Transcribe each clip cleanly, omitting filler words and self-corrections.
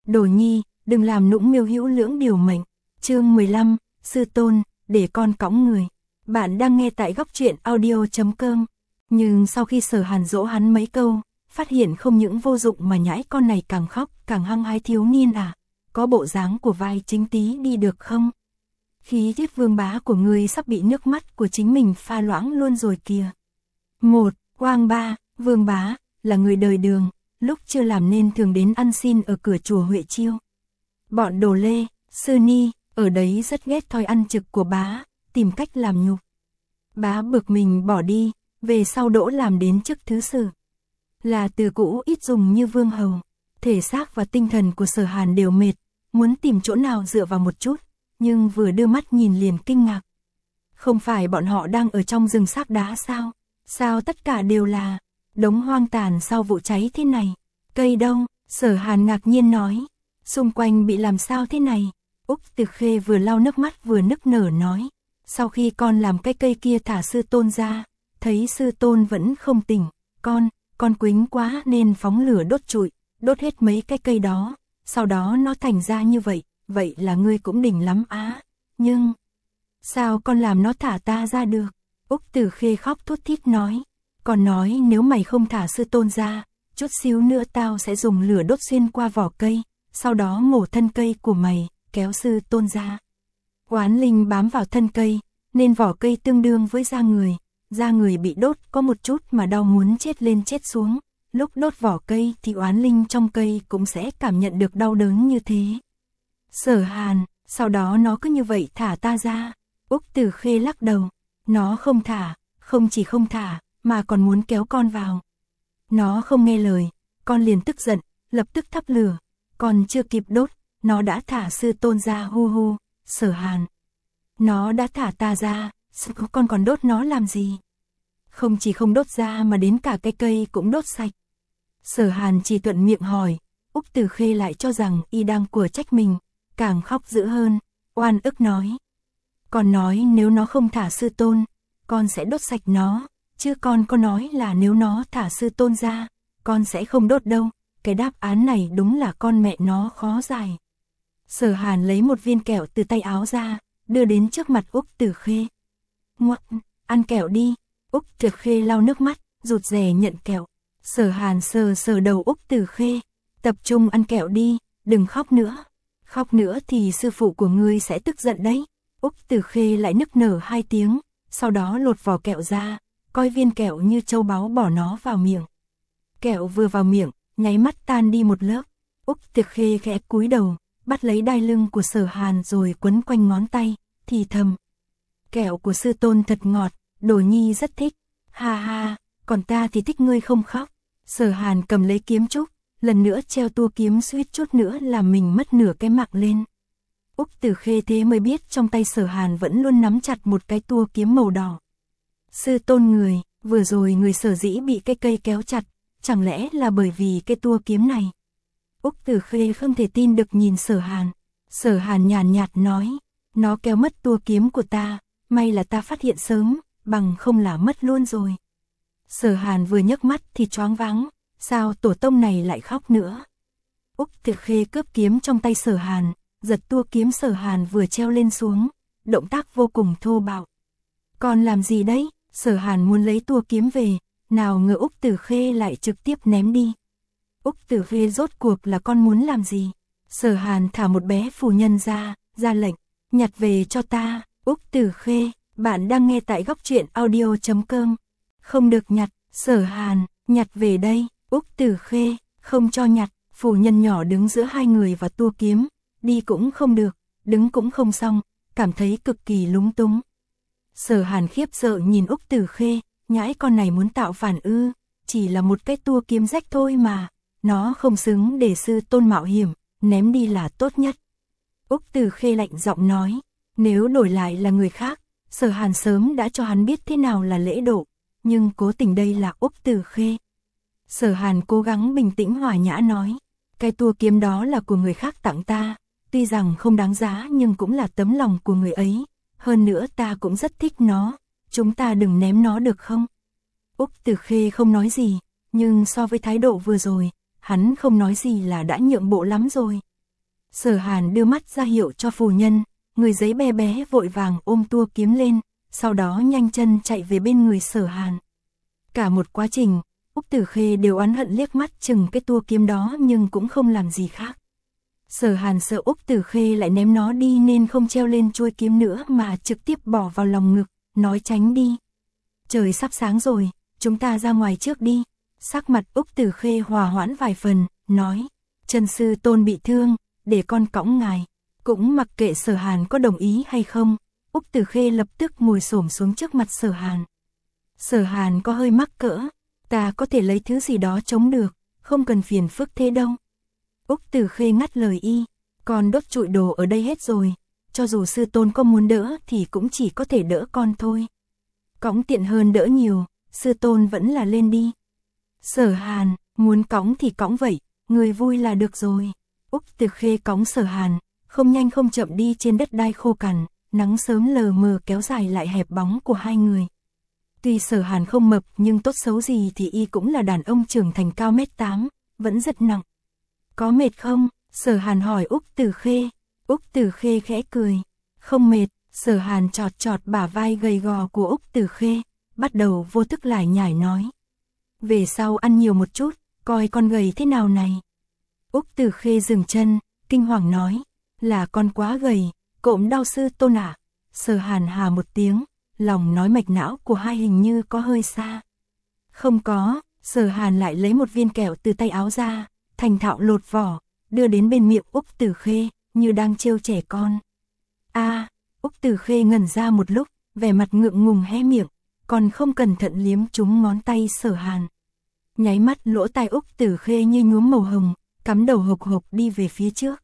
Đồ nhi, đừng làm nũng miêu hữu lưỡng điều mệnh. Chương 15, sư tôn, để con cõng người. Bạn đang nghe tại góc truyện audio.com. Nhưng sau khi Sở Hàn dỗ hắn mấy câu, phát hiện không những vô dụng mà nhãi con này càng khóc càng hăng hái thiếu niên à. Có bộ dáng của vai chính tí đi được không? Khí tiết vương bá của ngươi sắp bị nước mắt của chính mình pha loãng luôn rồi kìa. Quang Ba, vương bá, là người đời Đường, lúc chưa làm nên thường đến ăn xin ở cửa chùa Huệ Chiêu. Bọn Đồ Lê, Sư Ni, ở đấy rất ghét thói ăn trực của bá, tìm cách làm nhục. Bá bực mình bỏ đi, về sau đỗ làm đến chức thứ sử. Là từ cũ ít dùng như vương hầu, thể xác và tinh thần của Sở Hàn đều mệt, muốn tìm chỗ nào dựa vào một chút, nhưng vừa đưa mắt nhìn liền kinh ngạc. Không phải bọn họ đang ở trong rừng xác đá sao? Sao tất cả đều là đống hoang tàn sau vụ cháy thế này? Cây đâu? Sở Hàn ngạc nhiên nói. Xung quanh bị làm sao thế này? Úc Từ Khê vừa lau nước mắt vừa nức nở nói. Sau khi con làm cái cây kia thả sư tôn ra, thấy sư tôn vẫn không tỉnh, con quýnh quá nên phóng lửa đốt trụi, đốt hết mấy cái cây đó, sau đó nó thành ra như vậy, vậy là ngươi cũng đỉnh lắm á, nhưng sao con làm nó thả ta ra được? Úc Từ Khê khóc thút thít nói, còn nói nếu mày không thả sư tôn ra, chút xíu nữa tao sẽ dùng lửa đốt xuyên qua vỏ cây, sau đó mổ thân cây của mày, kéo sư tôn ra. Oán linh bám vào thân cây, nên vỏ cây tương đương với da người bị đốt có một chút mà đau muốn chết lên chết xuống, lúc đốt vỏ cây thì oán linh trong cây cũng sẽ cảm nhận được đau đớn như thế. Sở Hàn, sau đó nó cứ như vậy thả ta ra. Úc Từ Khê lắc đầu, nó không thả, không chỉ không thả, mà còn muốn kéo con vào. Nó không nghe lời, con liền tức giận, lập tức thắp lửa, còn chưa kịp đốt, nó đã thả sư tôn ra hu hu. Sở Hàn, nó đã thả ta ra, con còn đốt nó làm gì? Không chỉ không đốt ra mà đến cả cái cây cũng đốt sạch. Sở Hàn chỉ thuận miệng hỏi, Úc Từ Khê lại cho rằng y đang của trách mình, càng khóc dữ hơn, oan ức nói. Con nói nếu nó không thả sư tôn, con sẽ đốt sạch nó, chứ con có nói là nếu nó thả sư tôn ra, con sẽ không đốt đâu. Cái đáp án này đúng là con mẹ nó khó giải. Sở Hàn lấy một viên kẹo từ tay áo ra, đưa đến trước mặt Úc Từ Khê. Ngoắc, ăn kẹo đi. Úc Từ Khê lau nước mắt, rụt rè nhận kẹo. Sở Hàn sờ sờ đầu Úc Từ Khê, tập trung ăn kẹo đi, đừng khóc nữa. Khóc nữa thì sư phụ của ngươi sẽ tức giận đấy. Úc Từ Khê lại nức nở 2 tiếng, sau đó lột vỏ kẹo ra, coi viên kẹo như châu báu bỏ nó vào miệng. Kẹo vừa vào miệng, nháy mắt tan đi một lớp. Úc Từ Khê khẽ cúi đầu, bắt lấy đai lưng của Sở Hàn rồi quấn quanh ngón tay, thì thầm. Kẹo của sư tôn thật ngọt, Đồ nhi rất thích. Ha ha, còn ta thì thích ngươi không khóc. Sở Hàn cầm lấy kiếm trúc, lần nữa treo tua kiếm suýt chút nữa làm mình mất nửa cái mạng lên. Úc Từ Khê thế mới biết trong tay Sở Hàn vẫn luôn nắm chặt một cái tua kiếm màu đỏ. Sư tôn người, vừa rồi người sở dĩ bị cái cây kéo chặt, chẳng lẽ là bởi vì cái tua kiếm này? Úc Từ Khê không thể tin được nhìn Sở Hàn. Sở Hàn nhàn nhạt nói, nó kéo mất tua kiếm của ta, may là ta phát hiện sớm, bằng không là mất luôn rồi. Sở Hàn vừa nhấc mắt thì choáng váng, sao tổ tông này lại khóc nữa? Úc Từ Khê cướp kiếm trong tay Sở Hàn, giật tua kiếm Sở Hàn vừa treo lên xuống, động tác vô cùng thô bạo. Còn làm gì đấy? Sở Hàn muốn lấy tua kiếm về, nào ngờ Úc Từ Khê lại trực tiếp ném đi. Úc Từ Khê rốt cuộc là con muốn làm gì? Sở Hàn thả một bé phù nhân ra lệnh, nhặt về cho ta. Úc Từ Khê, bạn đang nghe tại góc truyện audio.com. Không được nhặt. Sở Hàn, nhặt về đây. Úc Từ Khê, không cho nhặt. Phù nhân nhỏ đứng giữa hai người và tua kiếm, đi cũng không được, đứng cũng không xong, cảm thấy cực kỳ lúng túng. Sở Hàn khiếp sợ nhìn Úc Từ Khê, nhãi con này muốn tạo phản ư? Chỉ là một cái tua kiếm rách thôi mà, nó không xứng để sư tôn mạo hiểm, ném đi là tốt nhất. Úc Từ Khê lạnh giọng nói, nếu đổi lại là người khác, Sở Hàn sớm đã cho hắn biết thế nào là lễ độ, nhưng cố tình đây là Úc Từ Khê. Sở Hàn cố gắng bình tĩnh hòa nhã nói, cái tua kiếm đó là của người khác tặng ta, tuy rằng không đáng giá nhưng cũng là tấm lòng của người ấy, hơn nữa ta cũng rất thích nó, chúng ta đừng ném nó được không? Úc Từ Khê không nói gì, nhưng so với thái độ vừa rồi, hắn không nói gì là đã nhượng bộ lắm rồi. Sở Hàn đưa mắt ra hiệu cho phu nhân, người giấy bé bé vội vàng ôm tua kiếm lên, sau đó nhanh chân chạy về bên người Sở Hàn. Cả một quá trình, Úc Tử Khê đều oán hận liếc mắt chừng cái tua kiếm đó nhưng cũng không làm gì khác. Sở Hàn sợ Úc Tử Khê lại ném nó đi nên không treo lên chuôi kiếm nữa mà trực tiếp bỏ vào lòng ngực, nói tránh đi. Trời sắp sáng rồi, chúng ta ra ngoài trước đi. Sắc mặt Úc Tử Khê hòa hoãn vài phần, nói, Trần sư tôn bị thương, để con cõng ngài. Cũng mặc kệ Sở Hàn có đồng ý hay không, Úc Tử Khê lập tức ngồi xổm xuống trước mặt Sở Hàn. Sở Hàn có hơi mắc cỡ, ta có thể lấy thứ gì đó chống được, không cần phiền phức thế đâu. Úc Tử Khê ngắt lời y, con đốt trụi đồ ở đây hết rồi, cho dù sư tôn có muốn đỡ thì cũng chỉ có thể đỡ con thôi. Cõng tiện hơn đỡ nhiều, sư tôn vẫn là lên đi. Sở Hàn, muốn cõng thì cõng vậy, người vui là được rồi. Úc Tử Khê cõng Sở Hàn, không nhanh không chậm đi trên đất đai khô cằn, nắng sớm lờ mờ kéo dài lại hẹp bóng của hai người. Tuy Sở Hàn không mập nhưng tốt xấu gì thì y cũng là đàn ông trưởng thành cao 1m8, vẫn rất nặng. Có mệt không? Sở Hàn hỏi Úc Tử Khê. Úc Tử Khê khẽ cười. Không mệt. Sở Hàn chọt chọt bả vai gầy gò của Úc Tử Khê, bắt đầu vô thức lải nhải nói. Về sau ăn nhiều một chút, coi con gầy thế nào này. Úc Tử Khê dừng chân, kinh hoàng nói. Là con quá gầy, cộm đau sư tôn ạ. Sở Hàn hà một tiếng, lòng nói mạch não của hai hình như có hơi xa. Không có. Sở Hàn lại lấy một viên kẹo từ tay áo ra, thành thạo lột vỏ, đưa đến bên miệng Úc Tử Khê, như đang trêu trẻ con. Úc Tử Khê ngẩn ra một lúc, vẻ mặt ngượng ngùng hé miệng, còn không cẩn thận liếm trúng ngón tay Sở Hàn. Nháy mắt lỗ tai Úc Tử Khê như nhuốm màu hồng, cắm đầu hộc hộc đi về phía trước.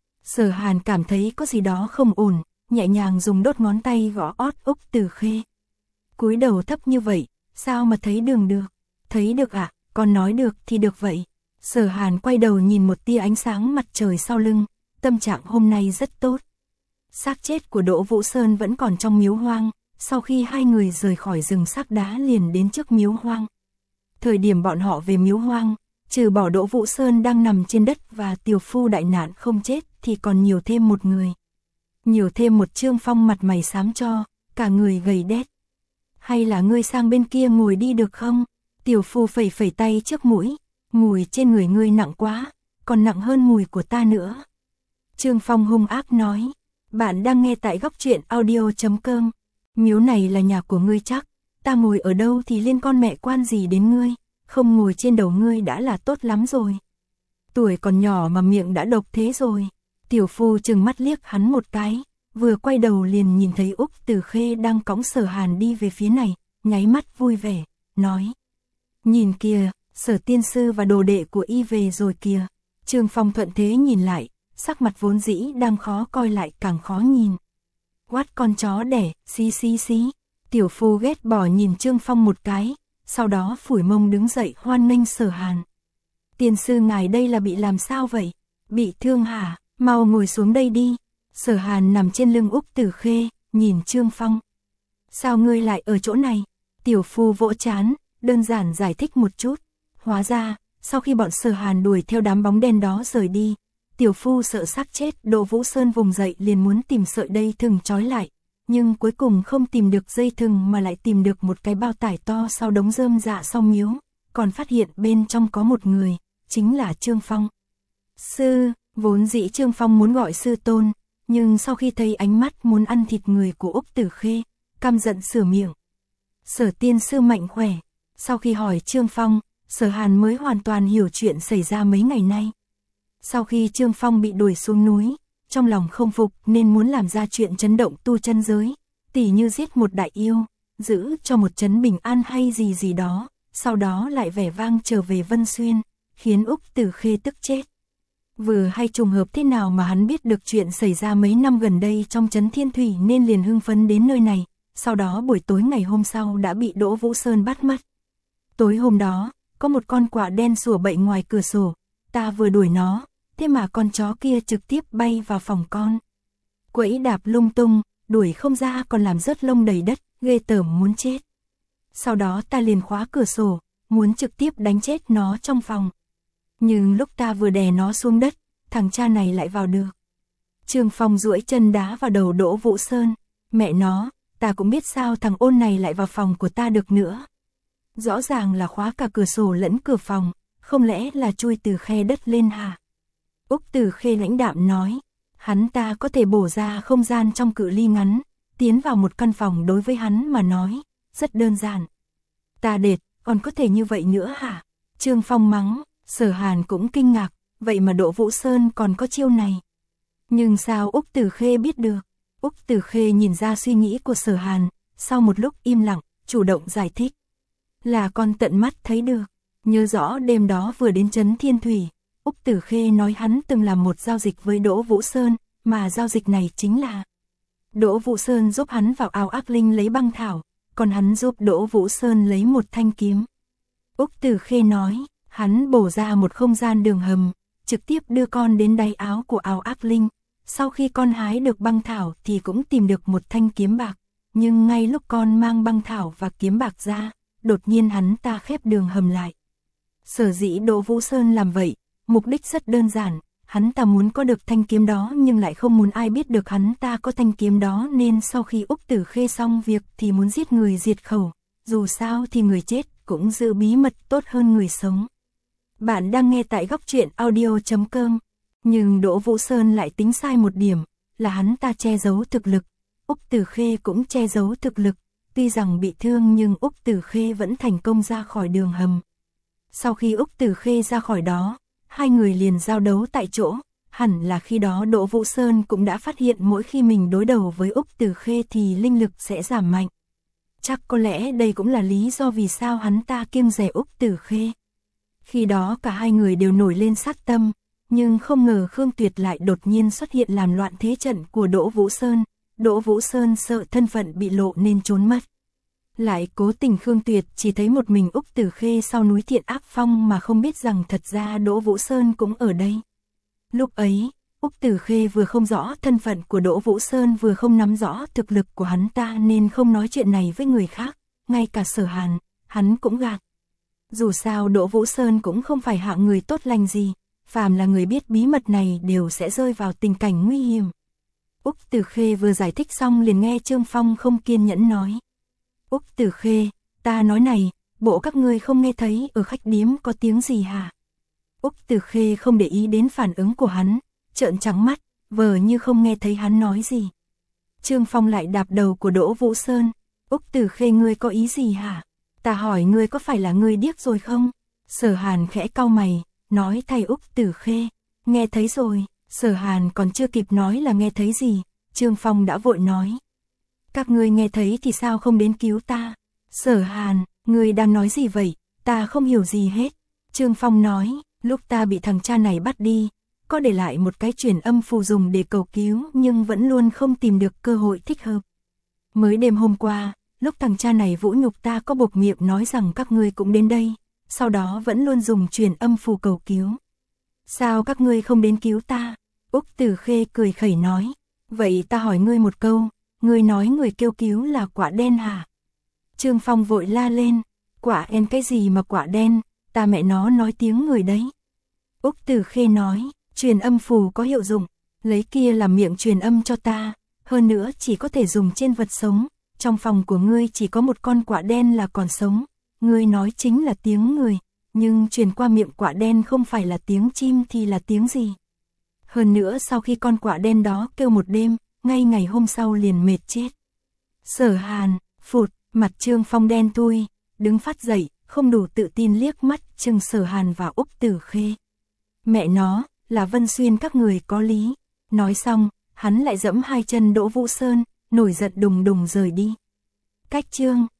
Sở Hàn cảm thấy có gì đó không ổn, nhẹ nhàng dùng đốt ngón tay gõ ót Úc Tử Khê. Cúi đầu thấp như vậy, sao mà thấy đường được? Thấy được ạ, con nói được thì được vậy. Sở Hàn quay đầu nhìn một tia ánh sáng mặt trời sau lưng, tâm trạng hôm nay rất tốt. Xác chết của Đỗ Vũ Sơn vẫn còn trong miếu hoang, sau khi hai người rời khỏi rừng xác đá liền đến trước miếu hoang. Thời điểm bọn họ về miếu hoang, trừ bỏ Đỗ Vũ Sơn đang nằm trên đất và tiểu phu đại nạn không chết thì còn nhiều thêm một người. Nhiều thêm một Trương Phong mặt mày xám cho, cả người gầy đét. Hay là ngươi sang bên kia ngồi đi được không? Tiểu phu phẩy phẩy tay trước mũi, mùi trên người ngươi nặng quá, còn nặng hơn mùi của ta nữa. Trương Phong hung ác nói. Bạn đang nghe tại góc truyện audio.com. Miếu này là nhà của ngươi chắc, ta ngồi ở đâu thì liên con mẹ quan gì đến ngươi, không ngồi trên đầu ngươi đã là tốt lắm rồi. Tuổi còn nhỏ mà miệng đã độc thế rồi. Tiểu phu trừng mắt liếc hắn một cái, vừa quay đầu liền nhìn thấy Úc Tử Khê đang cõng Sở Hàn đi về phía này, nháy mắt vui vẻ, nói. Nhìn kìa, Sở tiên sư và đồ đệ của y về rồi kìa. Trương Phong thuận thế nhìn lại, sắc mặt vốn dĩ đang khó coi lại càng khó nhìn. Quát con chó đẻ, xí xí xí. Tiểu phu ghét bỏ nhìn Trương Phong một cái, sau đó phủi mông đứng dậy hoan nghênh Sở Hàn. Tiên sư ngài đây là bị làm sao vậy? Bị thương hả? Mau ngồi xuống đây đi. Sở Hàn nằm trên lưng Úc Tử Khê, nhìn Trương Phong. Sao ngươi lại ở chỗ này? Tiểu phu vỗ trán, đơn giản giải thích một chút. Hóa ra, sau khi bọn Sở Hàn đuổi theo đám bóng đen đó rời đi, tiểu phu sợ xác chết Đỗ Vũ Sơn vùng dậy liền muốn tìm sợi dây thừng trói lại, nhưng cuối cùng không tìm được dây thừng mà lại tìm được một cái bao tải to sau đống rơm rạ sau miếu, còn phát hiện bên trong có một người, chính là Trương Phong. Sư, vốn dĩ Trương Phong muốn gọi sư tôn, nhưng sau khi thấy ánh mắt muốn ăn thịt người của Úc Tử Khê, căm giận sửa miệng. Sở tiên sư mạnh khỏe. Sau khi hỏi Trương Phong, Sở Hàn mới hoàn toàn hiểu chuyện xảy ra mấy ngày nay. Sau khi Trương Phong bị đuổi xuống núi, trong lòng không phục nên muốn làm ra chuyện chấn động tu chân giới, tỉ như giết một đại yêu, giữ cho một trấn bình an hay gì gì đó, sau đó lại vẻ vang trở về Vân Xuyên, khiến Úc Tử Khê tức chết. Vừa hay trùng hợp thế nào mà hắn biết được chuyện xảy ra mấy năm gần đây trong trấn Thiên Thủy nên liền hưng phấn đến nơi này, sau đó buổi tối ngày hôm sau đã bị Đỗ Vũ Sơn bắt mất. Tối hôm đó, có một con quạ đen sủa bậy ngoài cửa sổ, ta vừa đuổi nó, thế mà con chó kia trực tiếp bay vào phòng con. Quẫy đạp lung tung, đuổi không ra còn làm rớt lông đầy đất, ghê tởm muốn chết. Sau đó ta liền khóa cửa sổ, muốn trực tiếp đánh chết nó trong phòng. Nhưng lúc ta vừa đè nó xuống đất, thằng cha này lại vào được. Trương Phong duỗi chân đá vào đầu Đỗ Vũ Sơn, mẹ nó, ta cũng biết sao thằng ôn này lại vào phòng của ta được nữa. Rõ ràng là khóa cả cửa sổ lẫn cửa phòng, không lẽ là chui từ khe đất lên hả? Úc Từ Khê lãnh đạm nói, hắn ta có thể bổ ra không gian trong cự ly ngắn, tiến vào một căn phòng đối với hắn mà nói, rất đơn giản. Ta đệt, còn có thể như vậy nữa hả? Trương Phong mắng, Sở Hàn cũng kinh ngạc, vậy mà Đỗ Vũ Sơn còn có chiêu này. Nhưng sao Úc Từ Khê biết được? Úc Từ Khê nhìn ra suy nghĩ của Sở Hàn, sau một lúc im lặng, chủ động giải thích. Là con tận mắt thấy được, nhớ rõ đêm đó vừa đến trấn Thiên Thủy, Úc Từ Khê nói hắn từng làm một giao dịch với Đỗ Vũ Sơn, mà giao dịch này chính là Đỗ Vũ Sơn giúp hắn vào ao ác linh lấy băng thảo, còn hắn giúp Đỗ Vũ Sơn lấy một thanh kiếm. Úc Từ Khê nói, hắn bổ ra một không gian đường hầm, trực tiếp đưa con đến đáy áo của ao ác linh. Sau khi con hái được băng thảo thì cũng tìm được một thanh kiếm bạc, nhưng ngay lúc con mang băng thảo và kiếm bạc ra, đột nhiên hắn ta khép đường hầm lại. Sở dĩ Đỗ Vũ Sơn làm vậy, mục đích rất đơn giản, hắn ta muốn có được thanh kiếm đó nhưng lại không muốn ai biết được hắn ta có thanh kiếm đó, nên sau khi Úc Tử Khê xong việc thì muốn giết người diệt khẩu, dù sao thì người chết cũng giữ bí mật tốt hơn người sống. Bạn đang nghe tại góc truyện audio.com. Nhưng Đỗ Vũ Sơn lại tính sai một điểm, là hắn ta che giấu thực lực. Úc Tử Khê cũng che giấu thực lực, tuy rằng bị thương nhưng Úc Tử Khê vẫn thành công ra khỏi đường hầm. Sau khi Úc Tử Khê ra khỏi đó, hai người liền giao đấu tại chỗ, hẳn là khi đó Đỗ Vũ Sơn cũng đã phát hiện mỗi khi mình đối đầu với Úc Tử Khê thì linh lực sẽ giảm mạnh. Chắc có lẽ đây cũng là lý do vì sao hắn ta kiêng dè Úc Tử Khê. Khi đó cả hai người đều nổi lên sát tâm. Nhưng không ngờ Khương Tuyệt lại đột nhiên xuất hiện làm loạn thế trận của Đỗ Vũ Sơn. Đỗ Vũ Sơn sợ thân phận bị lộ nên trốn mất. Lại cố tình Khương Tuyệt chỉ thấy một mình Úc Tử Khê sau núi Thiện Ác Phong mà không biết rằng thật ra Đỗ Vũ Sơn cũng ở đây. Lúc ấy, Úc Tử Khê vừa không rõ thân phận của Đỗ Vũ Sơn vừa không nắm rõ thực lực của hắn ta nên không nói chuyện này với người khác, ngay cả Sở Hàn, hắn cũng gạt. Dù sao Đỗ Vũ Sơn cũng không phải hạng người tốt lành gì. Phàm là người biết bí mật này đều sẽ rơi vào tình cảnh nguy hiểm. Úc Tử Khê vừa giải thích xong liền nghe Trương Phong không kiên nhẫn nói. Úc Tử Khê, ta nói này, bộ các ngươi không nghe thấy ở khách điếm có tiếng gì hả? Úc Tử Khê không để ý đến phản ứng của hắn, trợn trắng mắt, vờ như không nghe thấy hắn nói gì. Trương Phong lại đạp đầu của Đỗ Vũ Sơn. Úc Tử Khê ngươi có ý gì hả? Ta hỏi ngươi có phải là ngươi điếc rồi không? Sở Hàn khẽ cau mày. Nói thay Úc Tử Khê, nghe thấy rồi. Sở Hàn còn chưa kịp nói là nghe thấy gì, Trương Phong đã vội nói. Các ngươi nghe thấy thì sao không đến cứu ta? Sở Hàn, ngươi đang nói gì vậy? Ta không hiểu gì hết. Trương Phong nói, lúc ta bị thằng cha này bắt đi, có để lại một cái truyền âm phù dùng để cầu cứu nhưng vẫn luôn không tìm được cơ hội thích hợp. Mới đêm hôm qua, lúc thằng cha này vũ nhục ta có buộc miệng nói rằng các ngươi cũng đến đây. Sau đó vẫn luôn dùng truyền âm phù cầu cứu. Sao các ngươi không đến cứu ta? Úc Tử Khê cười khẩy nói. Vậy ta hỏi ngươi một câu, ngươi nói người kêu cứu là quả đen hả? Trương Phong vội la lên. Quả đen cái gì mà quả đen, ta mẹ nó nói tiếng người đấy. Úc Tử Khê nói, truyền âm phù có hiệu dụng, lấy kia làm miệng truyền âm cho ta, hơn nữa chỉ có thể dùng trên vật sống, trong phòng của ngươi chỉ có một con quả đen là còn sống. Ngươi nói chính là tiếng người, nhưng truyền qua miệng quả đen không phải là tiếng chim thì là tiếng gì. Hơn nữa sau khi con quả đen đó kêu một đêm, ngay ngày hôm sau liền mệt chết. Sở Hàn, phụt, mặt Trương Phong đen thui, đứng phát dậy, không đủ tự tin liếc mắt chừng Sở Hàn và Úc Tử Khê. Mẹ nó, là Vân Xuyên các người có lý. Nói xong, hắn lại giẫm hai chân Đỗ Vũ Sơn, nổi giận đùng đùng rời đi. Cách chương